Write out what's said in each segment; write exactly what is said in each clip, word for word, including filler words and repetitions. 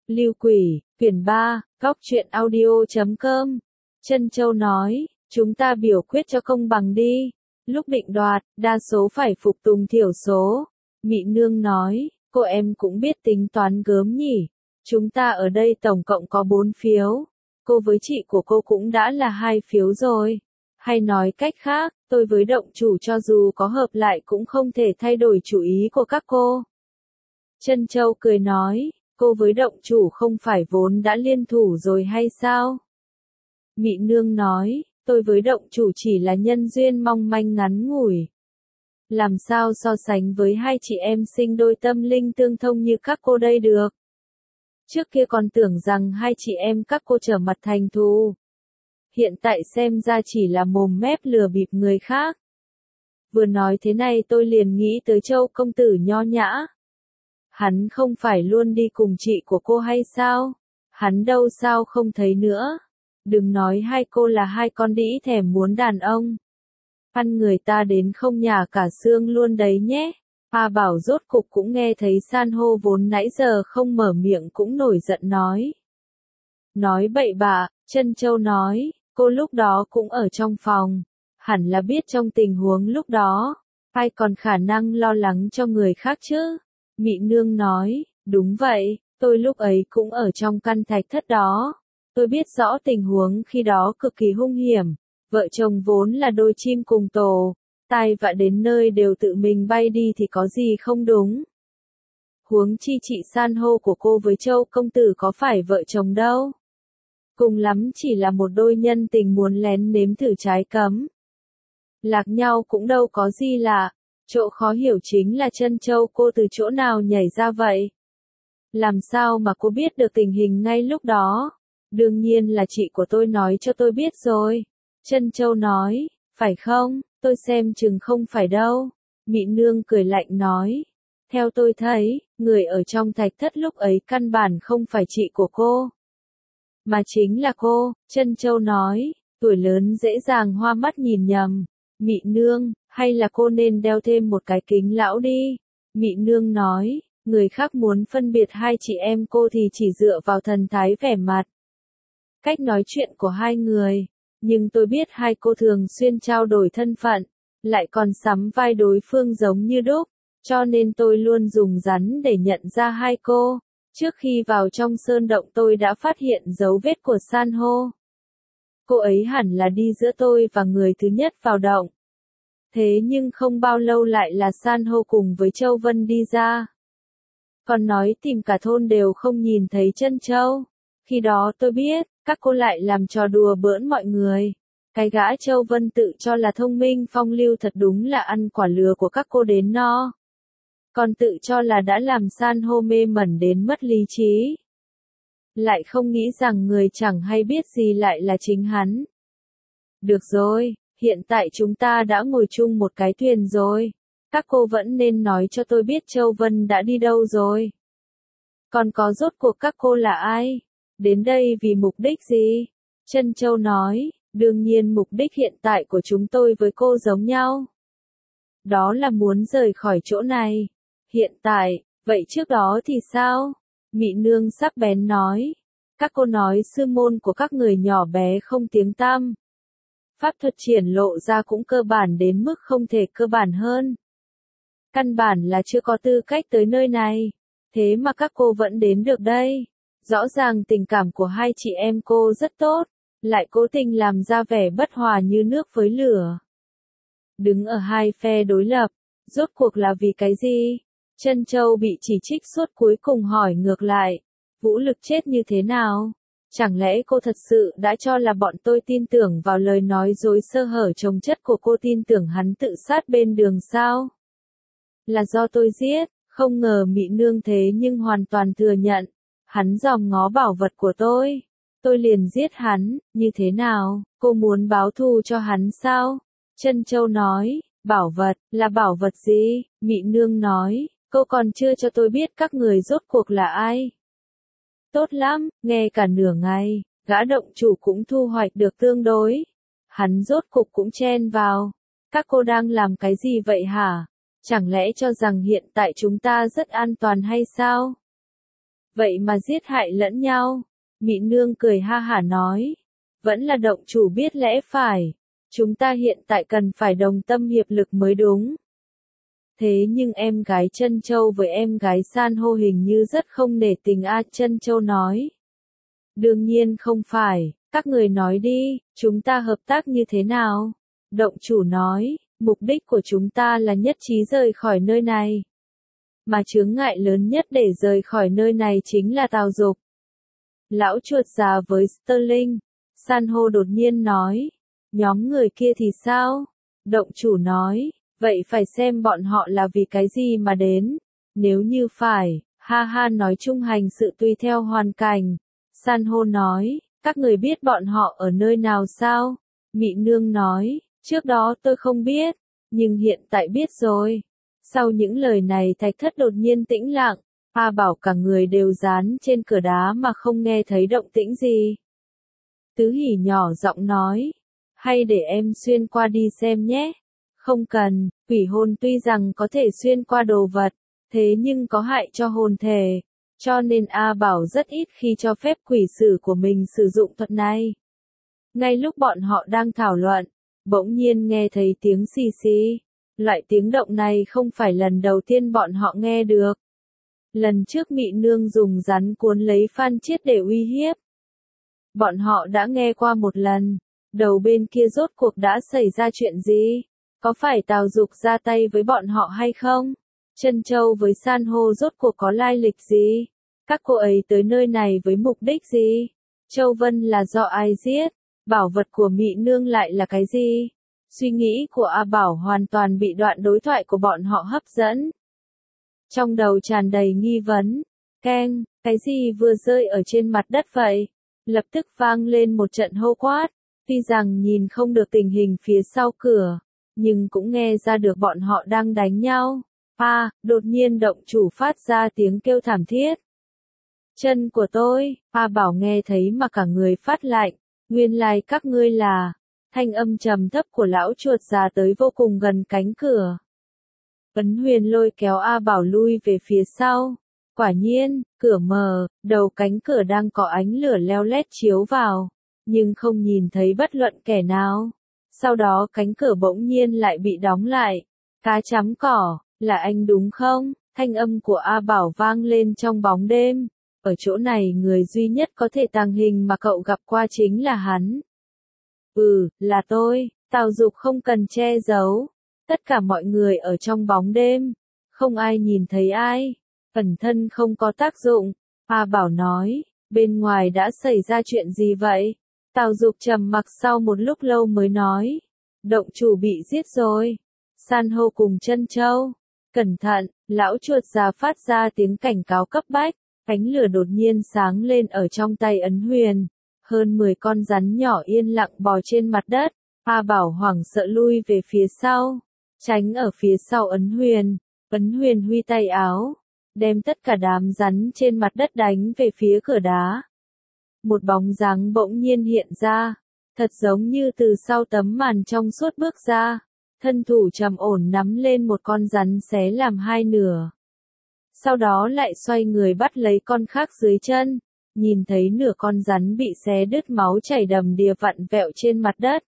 Lưu Quỷ, quyển ba, góc truyện audio chấm com. Trân Châu nói, chúng ta biểu quyết cho công bằng đi. Lúc định đoạt, đa số phải phục tùng thiểu số. Mị Nương nói, cô em cũng biết tính toán gớm nhỉ. Chúng ta ở đây tổng cộng có bốn phiếu. Cô với chị của cô cũng đã là hai phiếu rồi. Hay nói cách khác, tôi với động chủ cho dù có hợp lại cũng không thể thay đổi chủ ý của các cô. Trân Châu cười nói, cô với động chủ không phải vốn đã liên thủ rồi hay sao? Mị Nương nói, tôi với động chủ chỉ là nhân duyên mong manh ngắn ngủi. Làm sao so sánh với hai chị em sinh đôi tâm linh tương thông như các cô đây được? Trước kia còn tưởng rằng hai chị em các cô trở mặt thành thù. Hiện tại xem ra chỉ là mồm mép lừa bịp người khác. Vừa nói thế này tôi liền nghĩ tới Châu công tử nho nhã. Hắn không phải luôn đi cùng chị của cô hay sao? Hắn đâu sao không thấy nữa. Đừng nói hai cô là hai con đĩ thèm muốn đàn ông. Ăn người ta đến không nhả cả xương luôn đấy nhé. A Bảo rốt cục cũng nghe thấy san hô vốn nãy giờ không mở miệng cũng nổi giận nói. Nói bậy bạ, Trân Châu nói, cô lúc đó cũng ở trong phòng. Hẳn là biết trong tình huống lúc đó, ai còn khả năng lo lắng cho người khác chứ? Mị Nương nói, đúng vậy, tôi lúc ấy cũng ở trong căn thạch thất đó. Tôi biết rõ tình huống khi đó cực kỳ hung hiểm. Vợ chồng vốn là đôi chim cùng tổ. Tai vạ đến nơi đều tự mình bay đi thì có gì không đúng. Huống chi chị san hô của cô với Châu công tử có phải vợ chồng đâu. Cùng lắm chỉ là một đôi nhân tình muốn lén nếm thử trái cấm. Lạc nhau cũng đâu có gì lạ. Chỗ khó hiểu chính là Trân Châu cô từ chỗ nào nhảy ra vậy? Làm sao mà cô biết được tình hình ngay lúc đó? Đương nhiên là chị của tôi nói cho tôi biết rồi. Trân Châu nói, phải không? Tôi xem chừng không phải đâu. Mị Nương cười lạnh nói. Theo tôi thấy, người ở trong thạch thất lúc ấy căn bản không phải chị của cô. Mà chính là cô, Trân Châu nói. Tuổi lớn dễ dàng hoa mắt nhìn nhầm. Mị Nương, hay là cô nên đeo thêm một cái kính lão đi. Mị Nương nói, người khác muốn phân biệt hai chị em cô thì chỉ dựa vào thần thái vẻ mặt. Cách nói chuyện của hai người. Nhưng tôi biết hai cô thường xuyên trao đổi thân phận, lại còn sắm vai đối phương giống như đúc, cho nên tôi luôn dùng rắn để nhận ra hai cô. Trước khi vào trong sơn động tôi đã phát hiện dấu vết của san hô. Cô ấy hẳn là đi giữa tôi và người thứ nhất vào động. Thế nhưng không bao lâu lại là san hô cùng với Châu Vân đi ra. Còn nói tìm cả thôn đều không nhìn thấy Trân Châu. Khi đó tôi biết, các cô lại làm trò đùa bỡn mọi người. Cái gã Châu Vân tự cho là thông minh phong lưu thật đúng là ăn quả lừa của các cô đến no. Còn tự cho là đã làm san hô mê mẩn đến mất lý trí. Lại không nghĩ rằng người chẳng hay biết gì lại là chính hắn. Được rồi, hiện tại chúng ta đã ngồi chung một cái thuyền rồi. Các cô vẫn nên nói cho tôi biết Châu Vân đã đi đâu rồi. Còn có rốt cuộc các cô là ai? Đến đây vì mục đích gì? Trân Châu nói, đương nhiên mục đích hiện tại của chúng tôi với cô giống nhau. Đó là muốn rời khỏi chỗ này. Hiện tại, vậy trước đó thì sao? Mị Nương sắc bén nói. Các cô nói sư môn của các người nhỏ bé không tiếng tăm. Pháp thuật triển lộ ra cũng cơ bản đến mức không thể cơ bản hơn. Căn bản là chưa có tư cách tới nơi này. Thế mà các cô vẫn đến được đây. Rõ ràng tình cảm của hai chị em cô rất tốt, lại cố tình làm ra vẻ bất hòa như nước với lửa. Đứng ở hai phe đối lập, rốt cuộc là vì cái gì? Trân Châu bị chỉ trích suốt cuối cùng hỏi ngược lại, vũ lực chết như thế nào? Chẳng lẽ cô thật sự đã cho là bọn tôi tin tưởng vào lời nói dối sơ hở chồng chất của cô, tin tưởng hắn tự sát bên đường sao? Là do tôi giết, không ngờ Mị Nương thế nhưng hoàn toàn thừa nhận. Hắn dòm ngó bảo vật của tôi. Tôi liền giết hắn, như thế nào, cô muốn báo thù cho hắn sao? Trân Châu nói, bảo vật, là bảo vật gì? Mị Nương nói, cô còn chưa cho tôi biết các người rốt cuộc là ai. Tốt lắm, nghe cả nửa ngày, gã động chủ cũng thu hoạch được tương đối. Hắn rốt cục cũng chen vào. Các cô đang làm cái gì vậy hả? Chẳng lẽ cho rằng hiện tại chúng ta rất an toàn hay sao? Vậy mà giết hại lẫn nhau. Mị nương cười ha hả nói. Vẫn là động chủ biết lẽ phải. Chúng ta hiện tại cần phải đồng tâm hiệp lực mới đúng. Thế nhưng em gái Trân Châu với em gái San hô hình như rất không nể tình a. Trân Châu nói. Đương nhiên không phải, các người nói đi, chúng ta hợp tác như thế nào? Động chủ nói, mục đích của chúng ta là nhất trí rời khỏi nơi này. Mà chướng ngại lớn nhất để rời khỏi nơi này chính là Tào Dục. Lão chuột già với Sterling. San hô đột nhiên nói. Nhóm người kia thì sao? Động chủ nói. Vậy phải xem bọn họ là vì cái gì mà đến. Nếu như phải, ha ha nói chung hành sự tùy theo hoàn cảnh. San hô nói. Các người biết bọn họ ở nơi nào sao? Mị nương nói. Trước đó tôi không biết. Nhưng hiện tại biết rồi. Sau những lời này Thạch Thất đột nhiên tĩnh lặng. A Bảo cả người đều dán trên cửa đá mà không nghe thấy động tĩnh gì. Tứ Hỉ nhỏ giọng nói. Hay để em xuyên qua đi xem nhé. Không cần, quỷ hồn tuy rằng có thể xuyên qua đồ vật, thế nhưng có hại cho hồn thể. Cho nên A Bảo rất ít khi cho phép quỷ sử của mình sử dụng thuật này. Ngay lúc bọn họ đang thảo luận, bỗng nhiên nghe thấy tiếng xì xì. Loại tiếng động này không phải lần đầu tiên bọn họ nghe được. Lần trước Mị Nương dùng rắn cuốn lấy Phan Chiết để uy hiếp. Bọn họ đã nghe qua một lần. Đầu bên kia rốt cuộc đã xảy ra chuyện gì? Có phải Tào Dục ra tay với bọn họ hay không? Trân Châu với San hô rốt cuộc có lai lịch gì? Các cô ấy tới nơi này với mục đích gì? Châu Vân là do ai giết? Bảo vật của Mị Nương lại là cái gì? Suy nghĩ của A Bảo hoàn toàn bị đoạn đối thoại của bọn họ hấp dẫn. Trong đầu tràn đầy nghi vấn. Keng, cái gì vừa rơi ở trên mặt đất vậy? Lập tức vang lên một trận hô quát. Tuy rằng nhìn không được tình hình phía sau cửa, nhưng cũng nghe ra được bọn họ đang đánh nhau. À, đột nhiên động chủ phát ra tiếng kêu thảm thiết. Chân của tôi, A Bảo nghe thấy mà cả người phát lạnh. Nguyên lai các ngươi là... Thanh âm trầm thấp của lão chuột già tới vô cùng gần cánh cửa. Ấn Huyền lôi kéo A Bảo lui về phía sau. Quả nhiên, cửa mở, đầu cánh cửa đang có ánh lửa leo lét chiếu vào, nhưng không nhìn thấy bất luận kẻ nào. Sau đó cánh cửa bỗng nhiên lại bị đóng lại. Cá chấm cỏ, là anh đúng không? Thanh âm của A Bảo vang lên trong bóng đêm. Ở chỗ này người duy nhất có thể tàng hình mà cậu gặp qua chính là hắn. Ừ, là tôi. Tào Dục không cần che giấu. Tất cả mọi người ở trong bóng đêm. Không ai nhìn thấy ai. Ẩn thân không có tác dụng. A Bảo nói, bên ngoài đã xảy ra chuyện gì vậy? Tào Dục trầm mặc sau một lúc lâu mới nói. Động chủ bị giết rồi. San hô cùng Trân Châu. Cẩn thận, lão chuột già phát ra tiếng cảnh cáo cấp bách. Ánh lửa đột nhiên sáng lên ở trong tay Ấn Huyền. Hơn mười con rắn nhỏ yên lặng bò trên mặt đất. A Bảo hoảng sợ lui về phía sau. Tránh ở phía sau Ấn Huyền. Ấn Huyền huy tay áo. Đem tất cả đám rắn trên mặt đất đánh về phía cửa đá. Một bóng dáng bỗng nhiên hiện ra. Thật giống như từ sau tấm màn trong suốt bước ra. Thân thủ trầm ổn nắm lên một con rắn xé làm hai nửa. Sau đó lại xoay người bắt lấy con khác dưới chân. Nhìn thấy nửa con rắn bị xé đứt máu chảy đầm đìa vặn vẹo trên mặt đất.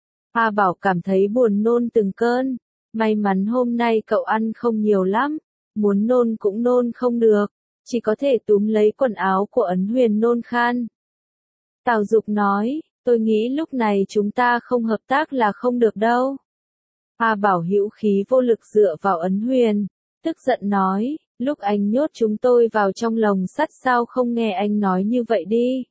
A Bảo cảm thấy buồn nôn từng cơn. May mắn hôm nay cậu ăn không nhiều lắm. Muốn nôn cũng nôn không được. Chỉ có thể túm lấy quần áo của Ấn Huyền nôn khan. Tào Dục nói, tôi nghĩ lúc này chúng ta không hợp tác là không được đâu. A Bảo hữu khí vô lực dựa vào Ấn Huyền. Tức giận nói, lúc anh nhốt chúng tôi vào trong lồng sắt sao không nghe anh nói như vậy đi.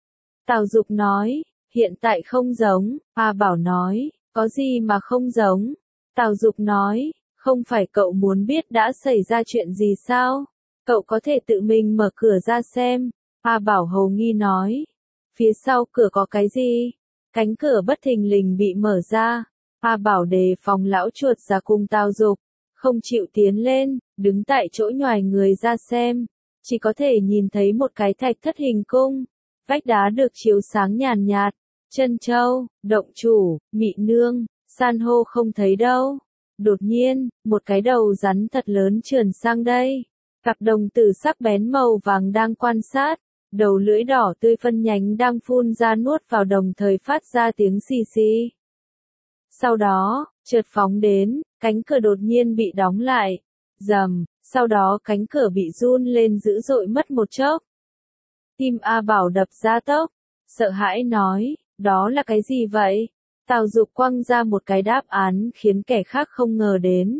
Tào Dục nói, hiện tại không giống. A Bảo nói, có gì mà không giống. Tào Dục nói, không phải cậu muốn biết đã xảy ra chuyện gì sao? Cậu có thể tự mình mở cửa ra xem. A Bảo hầu nghi nói, phía sau cửa có cái gì? Cánh cửa bất thình lình bị mở ra. A Bảo đề phòng lão chuột ra cùng Tào Dục, không chịu tiến lên, đứng tại chỗ nhoài người ra xem. Chỉ có thể nhìn thấy một cái thạch thất hình cung. Vách đá được chiếu sáng nhàn nhạt. Trân Châu, động chủ, Mị Nương, San hô không thấy đâu. Đột nhiên, một cái đầu rắn thật lớn trườn sang đây. Cặp đồng tử sắc bén màu vàng đang quan sát, đầu lưỡi đỏ tươi phân nhánh đang phun ra nuốt vào đồng thời phát ra tiếng xì xì. Sau đó, chợt phóng đến, cánh cửa đột nhiên bị đóng lại. Rầm, sau đó cánh cửa bị run lên dữ dội mất một chốc. Tim A Bảo đập ra tốc, sợ hãi nói, đó là cái gì vậy? Tào Dục quăng ra một cái đáp án khiến kẻ khác không ngờ đến.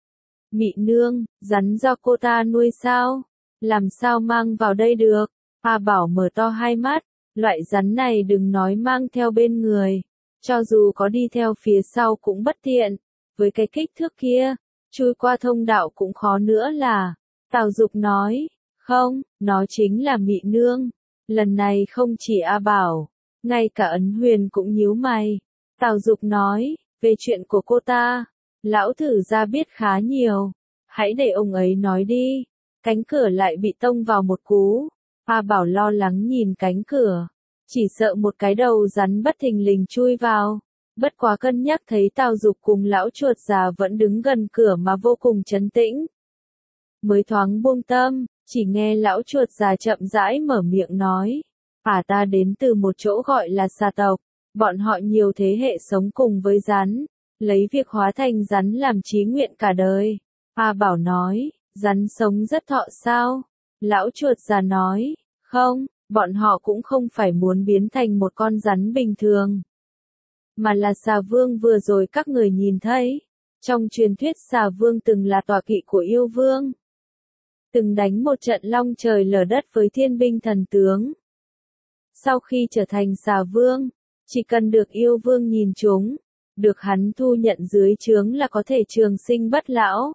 Mị nương, rắn do cô ta nuôi sao? Làm sao mang vào đây được? A Bảo mở to hai mắt, loại rắn này đừng nói mang theo bên người. Cho dù có đi theo phía sau cũng bất tiện. Với cái kích thước kia, chui qua thông đạo cũng khó nữa là. Tào Dục nói, không, nó chính là Mị nương. Lần này không chỉ A Bảo, ngay cả Ấn Huyền cũng nhíu mày. Tào Dục nói, về chuyện của cô ta, lão thử ra biết khá nhiều. Hãy để ông ấy nói đi. Cánh cửa lại bị tông vào một cú. A Bảo lo lắng nhìn cánh cửa. Chỉ sợ một cái đầu rắn bất thình lình chui vào. Bất quá cân nhắc thấy Tào Dục cùng lão chuột già vẫn đứng gần cửa mà vô cùng trấn tĩnh. Mới thoáng buông tâm, chỉ nghe lão chuột già chậm rãi mở miệng nói. À ta đến từ một chỗ gọi là xà tộc. Bọn họ nhiều thế hệ sống cùng với rắn. Lấy việc hóa thành rắn làm chí nguyện cả đời. A Bảo nói, rắn sống rất thọ sao? Lão chuột già nói, không, bọn họ cũng không phải muốn biến thành một con rắn bình thường. Mà là xà vương vừa rồi các người nhìn thấy. Trong truyền thuyết xà vương từng là tọa kỵ của yêu vương. Từng đánh một trận long trời lở đất với thiên binh thần tướng. Sau khi trở thành xà vương, chỉ cần được yêu vương nhìn chúng, được hắn thu nhận dưới trướng là có thể trường sinh bất lão.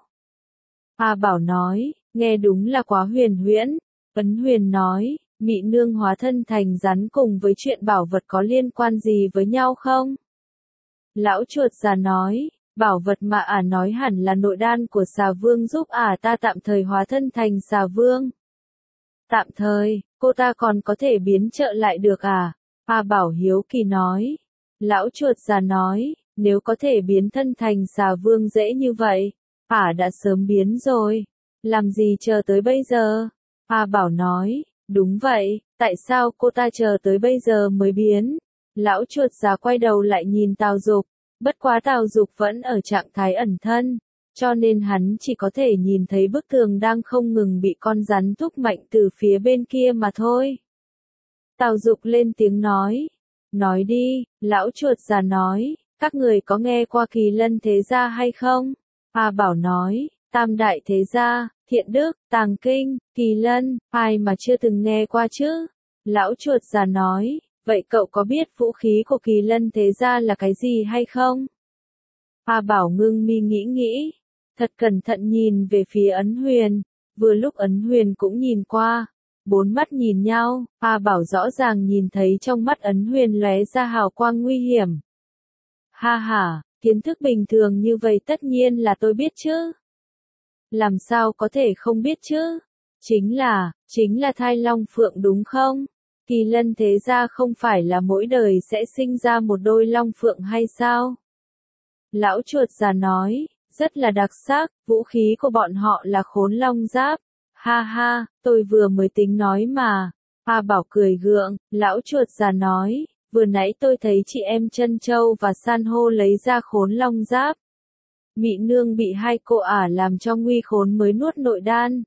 A Bảo nói, nghe đúng là quá huyền huyễn. Ấn Huyền nói, Mị nương hóa thân thành rắn cùng với chuyện bảo vật có liên quan gì với nhau không? Lão chuột già nói, bảo vật mà ả nói hẳn là nội đan của xà vương giúp ả ta tạm thời hóa thân thành xà vương. Tạm thời, cô ta còn có thể biến trợ lại được à? A Bảo hiếu kỳ nói. Lão chuột già nói, nếu có thể biến thân thành xà vương dễ như vậy, ả đã sớm biến rồi. Làm gì chờ tới bây giờ? A Bảo nói, đúng vậy, tại sao cô ta chờ tới bây giờ mới biến? Lão chuột già quay đầu lại nhìn Tào Dục, bất quá Tào Dục vẫn ở trạng thái ẩn thân, cho nên hắn chỉ có thể nhìn thấy bức tường đang không ngừng bị con rắn thúc mạnh từ phía bên kia mà thôi. Tào Dục lên tiếng nói, nói đi, lão chuột già nói, các người có nghe qua Kỳ Lân thế gia hay không? A Bảo nói, Tam đại thế gia, Thiện Đức, Tàng Kinh, Kỳ Lân, ai mà chưa từng nghe qua chứ? Lão chuột già nói, vậy cậu có biết vũ khí của Kỳ Lân thế gia là cái gì hay không? A Bảo ngưng mi nghĩ nghĩ, thật cẩn thận nhìn về phía Ấn Huyền, vừa lúc Ấn Huyền cũng nhìn qua, bốn mắt nhìn nhau, A Bảo rõ ràng nhìn thấy trong mắt Ấn Huyền lóe ra hào quang nguy hiểm. Ha ha, kiến thức bình thường như vậy tất nhiên là tôi biết chứ. Làm sao có thể không biết chứ? Chính là, chính là thai long phượng đúng không? Kỳ Lân thế gia không phải là mỗi đời sẽ sinh ra một đôi long phượng hay sao? Lão chuột già nói, rất là đặc sắc, vũ khí của bọn họ là khốn long giáp. Ha ha, tôi vừa mới tính nói mà. A Bảo cười gượng, lão chuột già nói, vừa nãy tôi thấy chị em Trân Châu và San hô lấy ra khốn long giáp. Mị nương bị hai cô ả làm cho nguy khốn mới nuốt nội đan.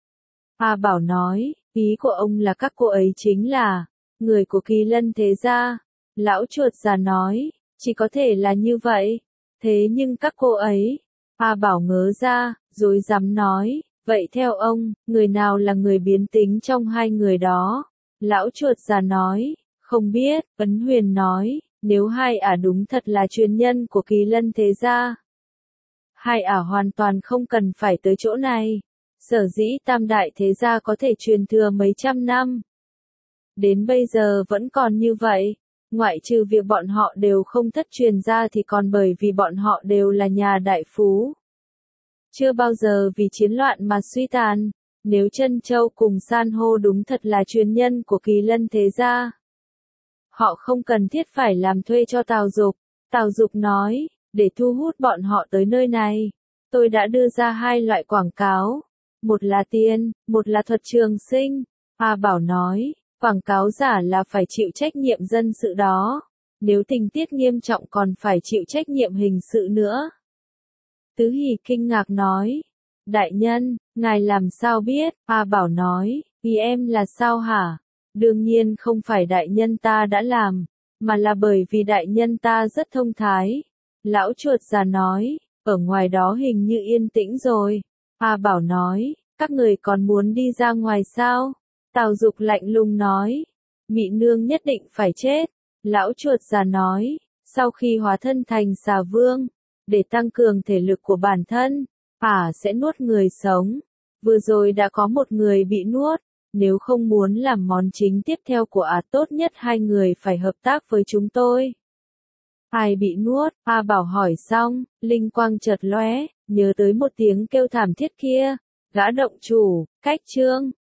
A Bảo nói, ý của ông là các cô ấy chính là người của Kỳ Lân thế gia. Lão chuột già nói, chỉ có thể là như vậy. Thế nhưng các cô ấy, A Bảo ngớ ra, rồi dám nói, vậy theo ông, người nào là người biến tính trong hai người đó? Lão chuột già nói, không biết. Ấn Huyền nói, nếu hai ả đúng thật là truyền nhân của Kỳ Lân thế gia, hai ả hoàn toàn không cần phải tới chỗ này. Sở dĩ Tam đại thế gia có thể truyền thừa mấy trăm năm, đến bây giờ vẫn còn như vậy, ngoại trừ việc bọn họ đều không thất truyền ra thì còn bởi vì bọn họ đều là nhà đại phú. Chưa bao giờ vì chiến loạn mà suy tàn. Nếu Trân Châu cùng San hô đúng thật là truyền nhân của Kỳ Lân thế gia, họ không cần thiết phải làm thuê cho Tào Dục. Tào Dục nói, để thu hút bọn họ tới nơi này, tôi đã đưa ra hai loại quảng cáo. Một là tiền, một là thuật trường sinh. A Bảo nói, quảng cáo giả là phải chịu trách nhiệm dân sự đó. Nếu tình tiết nghiêm trọng còn phải chịu trách nhiệm hình sự nữa. Tứ Hỷ kinh ngạc nói, đại nhân, ngài làm sao biết? A Bảo nói, vì em là sao hả? Đương nhiên không phải đại nhân ta đã làm, mà là bởi vì đại nhân ta rất thông thái. Lão chuột già nói, ở ngoài đó hình như yên tĩnh rồi. A Bảo nói, các người còn muốn đi ra ngoài sao? Tào Dục lạnh lùng nói, Mị nương nhất định phải chết. Lão chuột già nói, sau khi hóa thân thành xà vương, để tăng cường thể lực của bản thân, ả sẽ nuốt người sống. Vừa rồi đã có một người bị nuốt, nếu không muốn làm món chính tiếp theo của ả tốt nhất hai người phải hợp tác với chúng tôi. Ai bị nuốt? A Bảo hỏi xong, linh quang chợt lóe, nhớ tới một tiếng kêu thảm thiết kia. Gã động chủ, cách trương.